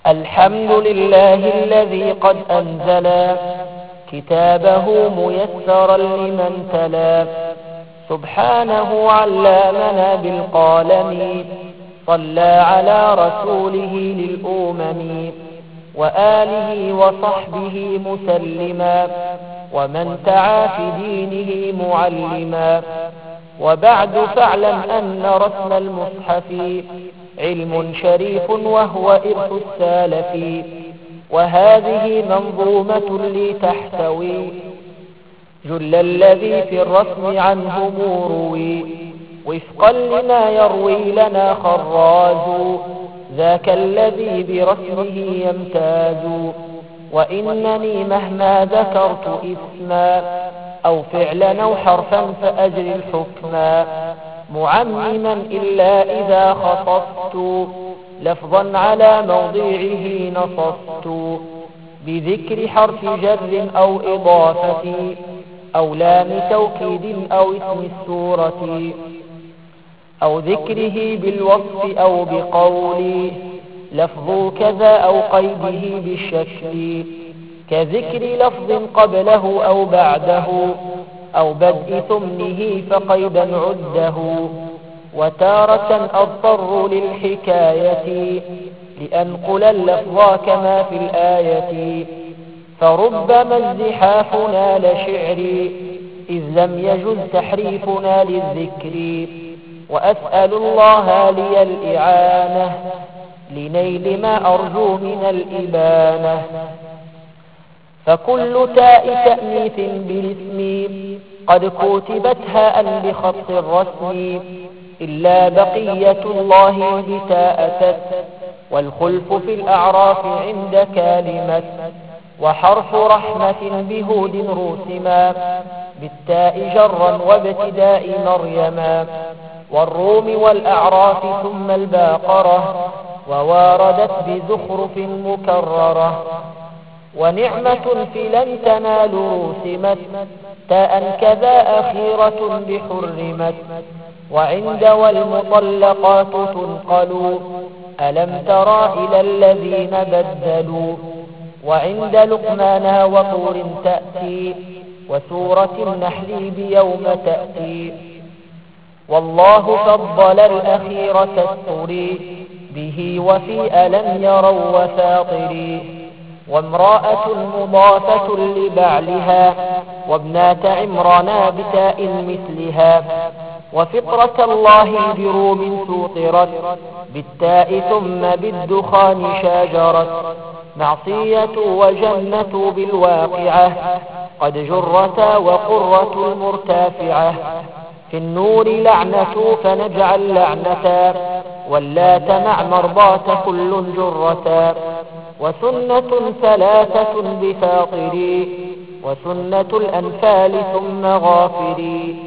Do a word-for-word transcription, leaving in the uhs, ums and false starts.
الحمد لله الذي قد أنزل كتابه ميسرا لمن تلا، سبحانه علامنا بالقلم، صلى على رسوله للأمم وآله وصحبه مسلما، ومن تعا في دينه معلما. وبعد فاعلم أن رسم المصحف علم شريف وهو إرث السالف، وهذه منظومة لتحتوي جل الذي في الرسم عنه مروي، وفقا لما يروي لنا خراز ذاك الذي برسمه يمتاز. وإنني مهما ذكرت اسما أو فعلا أو حرفا فأجري الحكما، معمما إلا إذا خصصت لفظا على موضعه نصصت، بذكر حرف جر أو إضافة أو لام توكيد أو اسم السورة، أو ذكره بالوصف أو بقول لفظ كذا أو قيده بالشكل، كذكر لفظ قبله أو بعده أو بدء ثمنه فقيدا عده. وتارة أضطر للحكاية لأنقل اللفظ كما في الآية، فربما ازدحافنا لشعري إذ لم يجز تحريفنا للذكر. وأسأل الله لي الإعانة لنيل ما أرجو من الإبانة. فكل تاء تأنيث بالاسم قد كتبت هاء بخط الرسم، إلا بقية الله بتاء تت، والخلف في الأعراف عند كلمة. وحرف رحمة بهود رسما بالتاء جرا وابتداء مريما، والروم والأعراف ثم الباقرة، وواردت بزخرف مكررة. ونعمة في لن تنالوا رسمت تاء كذا أخيرة بحرمت، وعند والمطلقات تنقل ألم ترى إلى الذين بدلوا. وعند لقمان وطور تأتي وسورة النحل بيوم تأتي. والله فضل الأخير تستري به وفي ألم يروا وفاطري. وامرأة مضافة لبعلها وابنات عمران بتاء مثلها، وفطرة الله بروم سوطرت بالتاء ثم بالدخان شاجرت. معصية وجنة بالواقعة قد جرتا وقرة المرتافعة. في النور لعنة فنجعل لعنة واللات مع مرضاة كل جرتا. وسنة ثلاثة بفاطري وسنة الأنفال ثم غافري.